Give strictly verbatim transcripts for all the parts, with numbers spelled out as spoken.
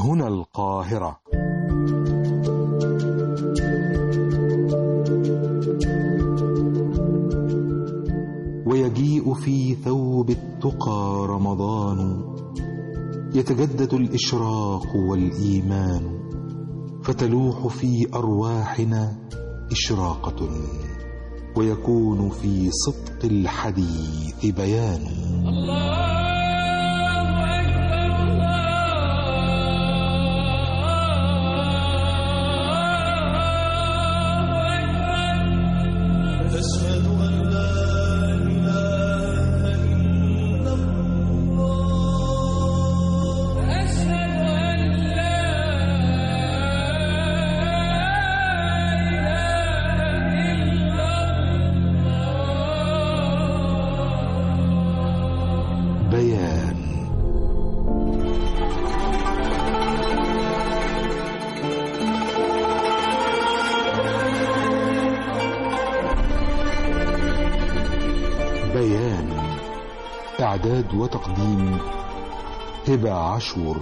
هنا القاهرة. ويجيء في ثوب التقى رمضان، يتجدد الإشراق والإيمان، فتلوح في أرواحنا إشراقة، ويكون في صدق الحديث بيان. الله أكبر الله أكبر، أشهد أن لا إله إلا الله، أشهد أن لا إله إلا الله. بيان. بيان. إعداد وتقديم هبة عاشور.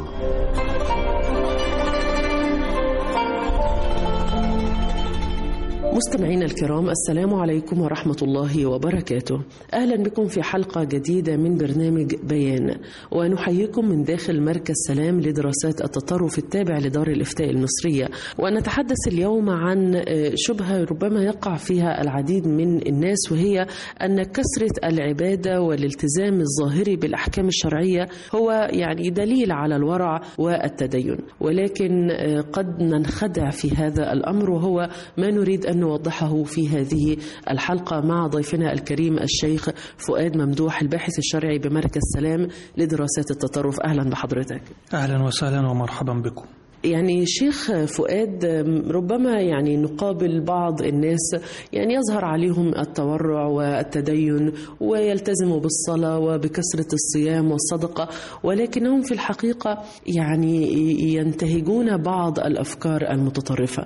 مستمعينا الكرام، السلام عليكم ورحمة الله وبركاته. أهلا بكم في حلقة جديدة من برنامج بيان، ونحييكم من داخل مركز سلام لدراسات التطرف التابع لدار الإفتاء المصرية. ونتحدث اليوم عن شبهة ربما يقع فيها العديد من الناس، وهي أن كثرة العبادة والالتزام الظاهري بالأحكام الشرعية هو يعني دليل على الورع والتدين، ولكن قد ننخدع في هذا الأمر، وهو ما نريد أن نوضحه في هذه الحلقة مع ضيفنا الكريم الشيخ فؤاد ممدوح، الباحث الشرعي بمركز سلام لدراسات التطرف. أهلا بحضرتك. أهلا وسهلا ومرحبا بكم. يعني شيخ فؤاد، ربما يعني نقابل بعض الناس يعني يظهر عليهم التورع والتدين ويلتزموا بالصلاة وبكثرة الصيام والصدقة، ولكنهم في الحقيقة يعني ينتهجون بعض الأفكار المتطرفة.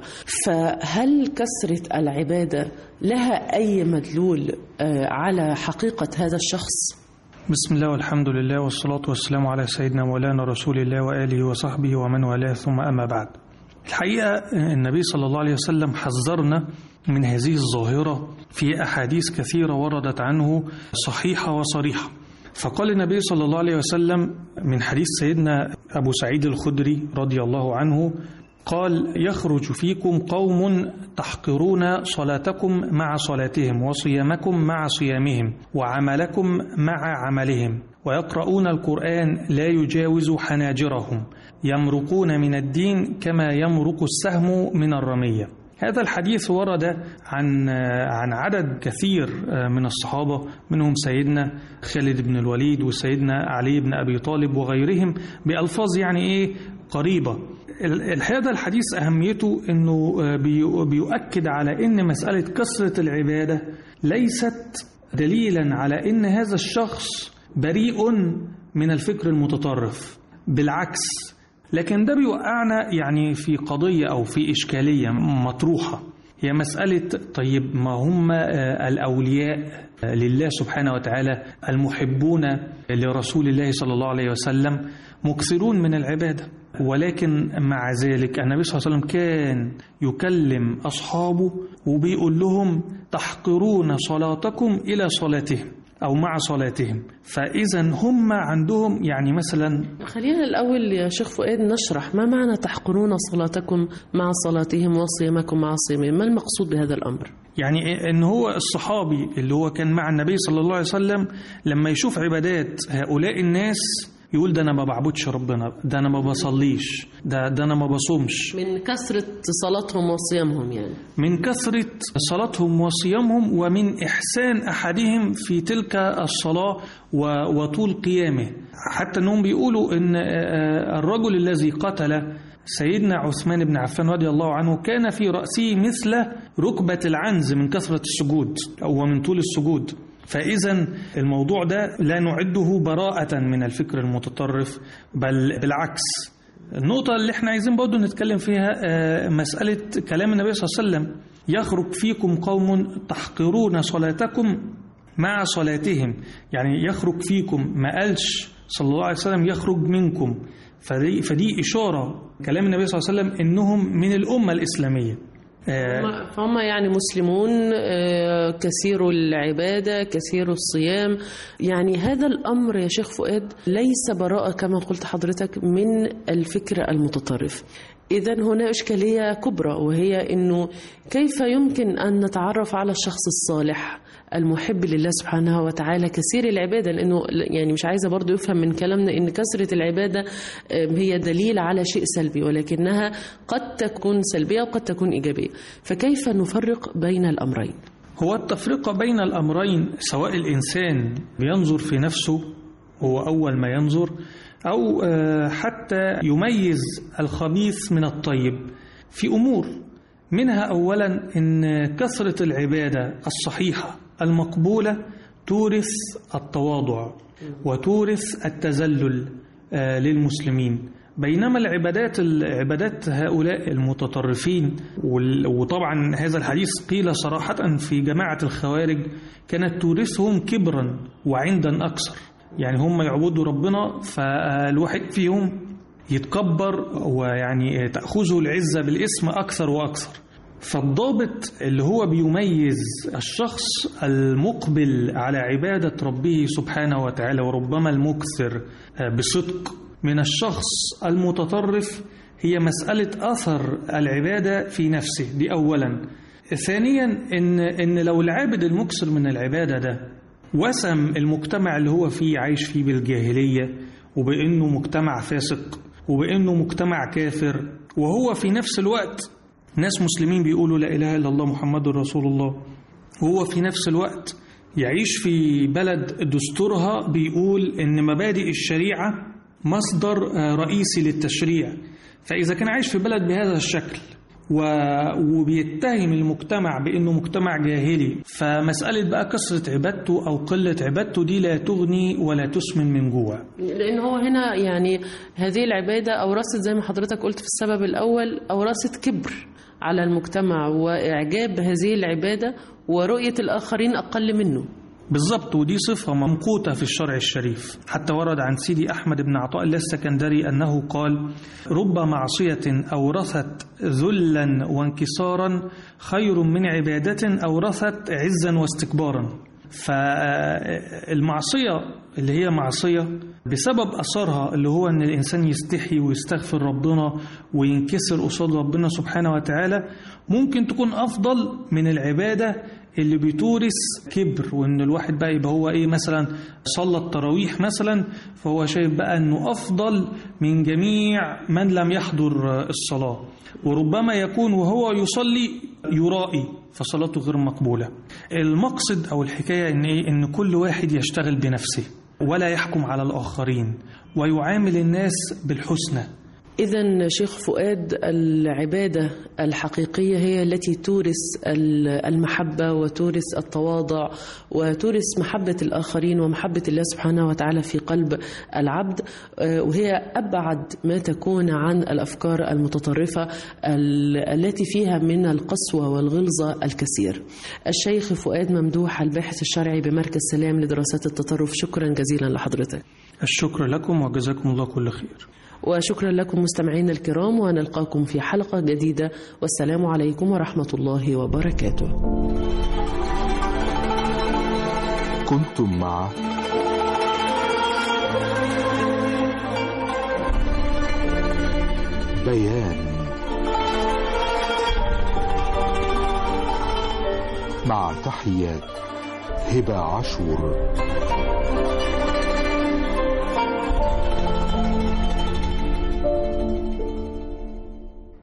فهل كثرة العبادة لها أي مدلول على حقيقة هذا الشخص؟ بسم الله والحمد لله والصلاة والسلام على سيدنا مولانا رسول الله وآله وصحبه ومن والاه، ثم أما بعد. الحقيقة النبي صلى الله عليه وسلم حذرنا من هذه الظاهرة في أحاديث كثيرة وردت عنه صحيحة وصريحة. فقال النبي صلى الله عليه وسلم من حديث سيدنا أبو سعيد الخدري رضي الله عنه قال: يخرج فيكم قوم تحقرون صلاتكم مع صلاتهم، وصيامكم مع صيامهم، وعملكم مع عملهم، ويقرؤون القرآن لا يجاوز حناجرهم، يمرقون من الدين كما يمرق السهم من الرمية. هذا الحديث ورد عن عن عدد كثير من الصحابة، منهم سيدنا خالد بن الوليد وسيدنا علي بن أبي طالب وغيرهم، بألفاظ يعني إيه قريبة. هذا الحديث أهميته أنه بيؤكد على أن مسألة كثرة العبادة ليست دليلا على أن هذا الشخص بريء من الفكر المتطرف، بالعكس. لكن ده بيوقعنا يعني في قضية أو في إشكالية مطروحة، هي مسألة طيب ما هم الأولياء لله سبحانه وتعالى المحبون لرسول الله صلى الله عليه وسلم مكثرون من العبادة، ولكن مع ذلك النبي صلى الله عليه وسلم كان يكلم أصحابه وبيقول لهم: تحقرون صلاتكم إلى صلاتهم أو مع صلاتهم. فإذا هم عندهم يعني مثلا، خلينا الأول يا شيخ فؤاد نشرح ما معنى تحقرون صلاتكم مع صلاتهم وصيامكم مع صيامهم. ما المقصود بهذا الأمر؟ يعني إن هو الصحابي اللي هو كان مع النبي صلى الله عليه وسلم لما يشوف عبادات هؤلاء الناس يقول: ده أنا ما بعبدش ربنا، ده أنا ما بصليش، ده, ده أنا ما بصومش. من كثرة صلاتهم وصيامهم، يعني من كثرة صلاتهم وصيامهم ومن إحسان أحدهم في تلك الصلاة وطول قيامه. حتى أنهم بيقولوا أن الرجل الذي قتل سيدنا عثمان بن عفان رضي الله عنه كان في رأسه مثل ركبة العنز من كثرة السجود أو من طول السجود. فإذا الموضوع ده لا نعده براءة من الفكر المتطرف، بل بالعكس. النقطة اللي احنا عايزين برضو نتكلم فيها مسألة كلام النبي صلى الله عليه وسلم: يخرج فيكم قوم تحقرون صلاتكم مع صلاتهم. يعني يخرج فيكم، ما قالش صلى الله عليه وسلم يخرج منكم. فدي, فدي إشارة كلام النبي صلى الله عليه وسلم إنهم من الأمة الإسلامية. فهم يعني مسلمون كثير العبادة كثير الصيام. يعني هذا الأمر يا شيخ فؤاد ليس براءة كما قلت حضرتك من الفكر المتطرف. إذن هنا إشكالية كبرى، وهي أنه كيف يمكن أن نتعرف على الشخص الصالح المحب لله سبحانه وتعالى كثير العبادة، لأنه يعني مش عايزة برضو يفهم من كلامنا أن كثرة العبادة هي دليل على شيء سلبي، ولكنها قد تكون سلبية وقد تكون إيجابية. فكيف نفرق بين الأمرين؟ هو التفرقة بين الأمرين سواء الإنسان بينظر في نفسه هو أول ما ينظر، أو حتى يميز الخبيث من الطيب في أمور منها. أولا إن كثرة العبادة الصحيحة المقبولة تورث التواضع وتورث التذلل للمسلمين، بينما العبادات العبادات هؤلاء المتطرفين، وطبعا هذا الحديث قيل صراحة في جماعة الخوارج، كانت تورثهم كبرا وعندا أكثر. يعني هم يعبدوا ربنا فالواحد فيهم يتكبر ويعني تأخذه العزة بالاسم أكثر وأكثر. فالضابط اللي هو بيميز الشخص المقبل على عبادة ربه سبحانه وتعالى وربما المكثر بصدق من الشخص المتطرف هي مسألة أثر العبادة في نفسه، دي أولا. ثانيا إن, إن لو العابد المكثر من العبادة ده وسم المجتمع اللي هو فيه عايش فيه بالجاهلية، وبأنه مجتمع فاسق، وبأنه مجتمع كافر، وهو في نفس الوقت ناس مسلمين بيقولوا لا إله إلا الله محمد رسول الله، وهو في نفس الوقت يعيش في بلد دستورها بيقول إن مبادئ الشريعة مصدر رئيسي للتشريع. فإذا كان عايش في بلد بهذا الشكل وبيتهم المجتمع بأنه مجتمع جاهلي، فمسألة بقى كثرة عبادته أو قلة عبادته دي لا تغني ولا تسمن من جوع. لأن هو هنا يعني هذه العبادة أورثت زي ما حضرتك قلت في السبب الأول، أورثت كبر على المجتمع وإعجاب هذه العبادة ورؤية الآخرين أقل منه. بالضبط، ودي صفة ممقوتة في الشرع الشريف. حتى ورد عن سيدي أحمد بن عطاء الله السكندري أنه قال: رب معصية أورثت ذلا وانكسارا خير من عبادة أورثت عزا واستكبارا. فالمعصية اللي هي معصية بسبب أثرها اللي هو أن الإنسان يستحي ويستغفر ربنا وينكسر قصاد ربنا سبحانه وتعالى، ممكن تكون أفضل من العبادة اللي بتورث كبر، وان الواحد بقى يبقى هو ايه مثلا صلى التراويح مثلا فهو شايف بقى انه افضل من جميع من لم يحضر الصلاة، وربما يكون وهو يصلي يرائي فصلاته غير مقبولة. المقصد او الحكاية ان ايه ان كل واحد يشتغل بنفسه ولا يحكم على الاخرين ويعامل الناس بالحسنى. إذن شيخ فؤاد، العبادة الحقيقية هي التي تورث المحبة وتورث التواضع وتورث محبة الآخرين ومحبة الله سبحانه وتعالى في قلب العبد، وهي أبعد ما تكون عن الأفكار المتطرفة التي فيها من القسوة والغلظة الكثير. الشيخ فؤاد ممدوح الباحث الشرعي بمركز سلام لدراسات التطرف، شكرا جزيلا لحضرتك. الشكر لكم وجزاكم الله كل خير. وشكرا لكم مستمعينا الكرام، ونلقاكم في حلقة جديدة، والسلام عليكم ورحمة الله وبركاته. كنتم مع بيان مع تحيات هبة عاشور.